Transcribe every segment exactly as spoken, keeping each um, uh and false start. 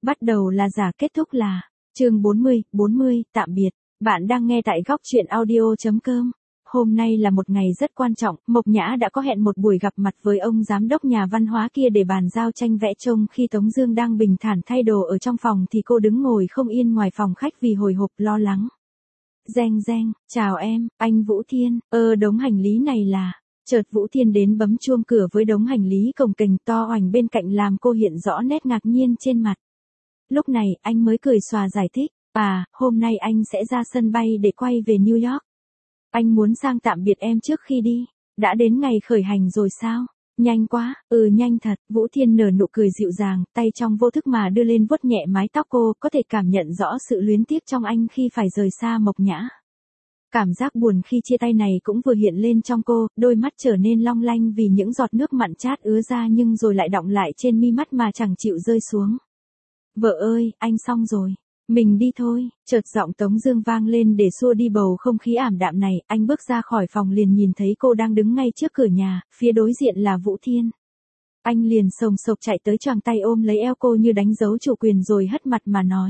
Bắt đầu là giả, kết thúc là. Chương bốn mươi, bốn mươi, tạm biệt. Bạn đang nghe tại góc truyện audio chấm com. Hôm nay là một ngày rất quan trọng, Mộc Nhã đã có hẹn một buổi gặp mặt với ông giám đốc nhà văn hóa kia để bàn giao tranh vẽ trông. Khi Tống Dương đang bình thản thay đồ ở trong phòng thì cô đứng ngồi không yên ngoài phòng khách vì hồi hộp lo lắng. Reng reng, chào em, anh Vũ Thiên, ơ đống hành lý này là. Chợt Vũ Thiên đến bấm chuông cửa với đống hành lý cồng kềnh to oành bên cạnh làm cô hiện rõ nét ngạc nhiên trên mặt. Lúc này anh mới cười xòa giải thích, à, hôm nay anh sẽ ra sân bay để quay về New York. Anh muốn sang tạm biệt em trước khi đi. Đã đến ngày khởi hành rồi sao? Nhanh quá, ừ nhanh thật. Vũ Thiên nở nụ cười dịu dàng, tay trong vô thức mà đưa lên vuốt nhẹ mái tóc cô, có thể cảm nhận rõ sự luyến tiếc trong anh khi phải rời xa Mộc Nhã. Cảm giác buồn khi chia tay này cũng vừa hiện lên trong cô, đôi mắt trở nên long lanh vì những giọt nước mặn chát ứa ra nhưng rồi lại đọng lại trên mi mắt mà chẳng chịu rơi xuống. Vợ ơi, anh xong rồi. Mình đi thôi. Chợt giọng Tống Dương vang lên để xua đi bầu không khí ảm đạm này. Anh bước ra khỏi phòng liền nhìn thấy cô đang đứng ngay trước cửa nhà, phía đối diện là Vũ Thiên. Anh liền sồng sộc chạy tới choàng tay ôm lấy eo cô như đánh dấu chủ quyền rồi hất mặt mà nói.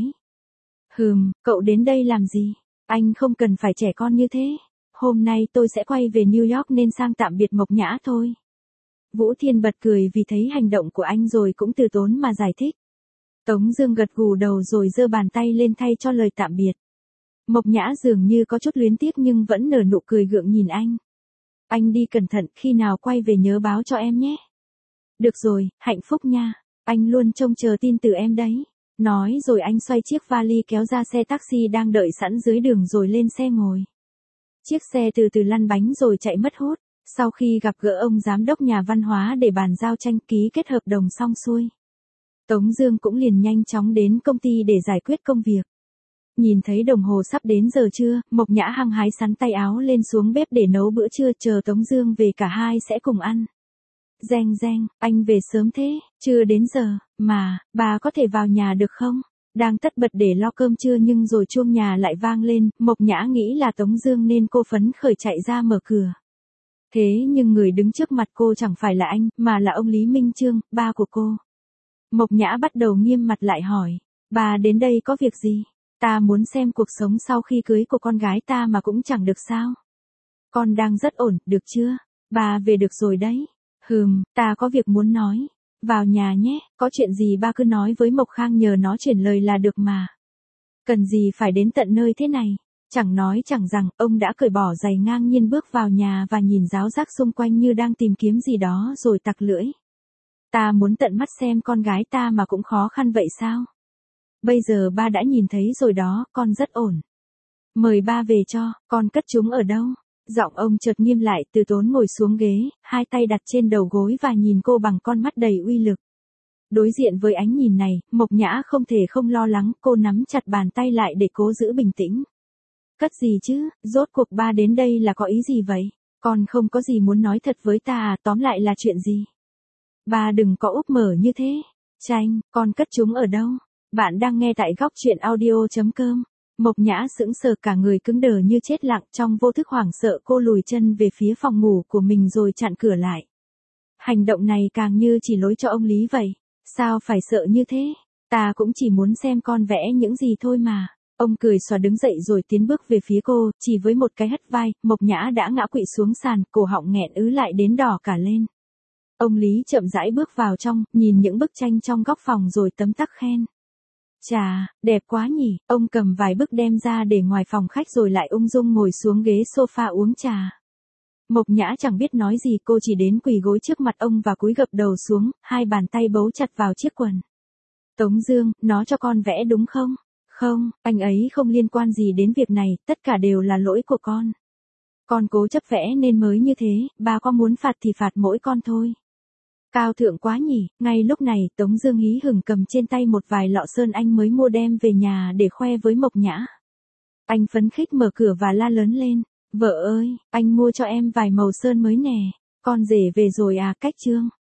Hừm, cậu đến đây làm gì? Anh không cần phải trẻ con như thế. Hôm nay tôi sẽ quay về New York nên sang tạm biệt Mộc Nhã thôi. Vũ Thiên bật cười vì thấy hành động của anh rồi cũng từ tốn mà giải thích. Tống Dương gật gù đầu rồi giơ bàn tay lên thay cho lời tạm biệt. Mộc Nhã dường như có chút luyến tiếc nhưng vẫn nở nụ cười gượng nhìn anh. Anh đi cẩn thận, khi nào quay về nhớ báo cho em nhé. Được rồi, hạnh phúc nha. Anh luôn trông chờ tin từ em đấy. Nói rồi anh xoay chiếc vali kéo ra xe taxi đang đợi sẵn dưới đường rồi lên xe ngồi. Chiếc xe từ từ lăn bánh rồi chạy mất hút. Sau khi gặp gỡ ông giám đốc nhà văn hóa để bàn giao tranh ký kết hợp đồng xong xuôi, Tống Dương cũng liền nhanh chóng đến công ty để giải quyết công việc. Nhìn thấy đồng hồ sắp đến giờ trưa, Mộc Nhã hăng hái sắn tay áo lên xuống bếp để nấu bữa trưa, chờ Tống Dương về cả hai sẽ cùng ăn. Reng reng, anh về sớm thế, chưa đến giờ, mà, bà có thể vào nhà được không? Đang tất bật để lo cơm trưa nhưng rồi chuông nhà lại vang lên, Mộc Nhã nghĩ là Tống Dương nên cô phấn khởi chạy ra mở cửa. Thế nhưng người đứng trước mặt cô chẳng phải là anh, mà là ông Lý Minh Chương, ba của cô. Mộc Nhã bắt đầu nghiêm mặt lại hỏi, bà đến đây có việc gì? Ta muốn xem cuộc sống sau khi cưới của con gái ta mà cũng chẳng được sao? Con đang rất ổn, được chưa? Bà về được rồi đấy. Hừm, ta có việc muốn nói. Vào nhà nhé, có chuyện gì ba cứ nói với Mộc Khang nhờ nó chuyển lời là được mà. Cần gì phải đến tận nơi thế này? Chẳng nói chẳng rằng, ông đã cởi bỏ giày ngang nhiên bước vào nhà và nhìn ráo rác xung quanh như đang tìm kiếm gì đó rồi tặc lưỡi. Ta muốn tận mắt xem con gái ta mà cũng khó khăn vậy sao? Bây giờ ba đã nhìn thấy rồi đó, con rất ổn. Mời ba về cho, con cất chúng ở đâu? Giọng ông chợt nghiêm lại, từ tốn ngồi xuống ghế, hai tay đặt trên đầu gối và nhìn cô bằng con mắt đầy uy lực. Đối diện với ánh nhìn này, Mộc Nhã không thể không lo lắng, cô nắm chặt bàn tay lại để cố giữ bình tĩnh. Cất gì chứ, rốt cuộc ba đến đây là có ý gì vậy? Con không có gì muốn nói thật với ta à, tóm lại là chuyện gì? Ba đừng có úp mở như thế. Tranh, con cất chúng ở đâu? Bạn đang nghe tại góc truyện audio chấm com. Mộc Nhã sững sờ, cả người cứng đờ như chết lặng, trong vô thức hoảng sợ cô lùi chân về phía phòng ngủ của mình rồi chặn cửa lại. Hành động này càng như chỉ lỗi cho ông Lý vậy. Sao phải sợ như thế? Ta cũng chỉ muốn xem con vẽ những gì thôi mà. Ông cười xòa đứng dậy rồi tiến bước về phía cô, chỉ với một cái hất vai, Mộc Nhã đã ngã quỵ xuống sàn, cổ họng nghẹn ứ lại đến đỏ cả lên. Ông Lý chậm rãi bước vào trong, nhìn những bức tranh trong góc phòng rồi tấm tắc khen. Chà, đẹp quá nhỉ, ông cầm vài bức đem ra để ngoài phòng khách rồi lại ung dung ngồi xuống ghế sofa uống trà. Mộc Nhã chẳng biết nói gì, cô chỉ đến quỳ gối trước mặt ông và cúi gập đầu xuống, hai bàn tay bấu chặt vào chiếc quần. Tống Dương, nó cho con vẽ đúng không? Không, anh ấy không liên quan gì đến việc này, tất cả đều là lỗi của con. Con cố chấp vẽ nên mới như thế, ba có muốn phạt thì phạt mỗi con thôi. Cao thượng quá nhỉ, ngay lúc này Tống Dương hí hửng cầm trên tay một vài lọ sơn anh mới mua đem về nhà để khoe với Mộc Nhã. Anh phấn khích mở cửa và la lớn lên, vợ ơi, anh mua cho em vài màu sơn mới nè, con rể về rồi à, cách trương.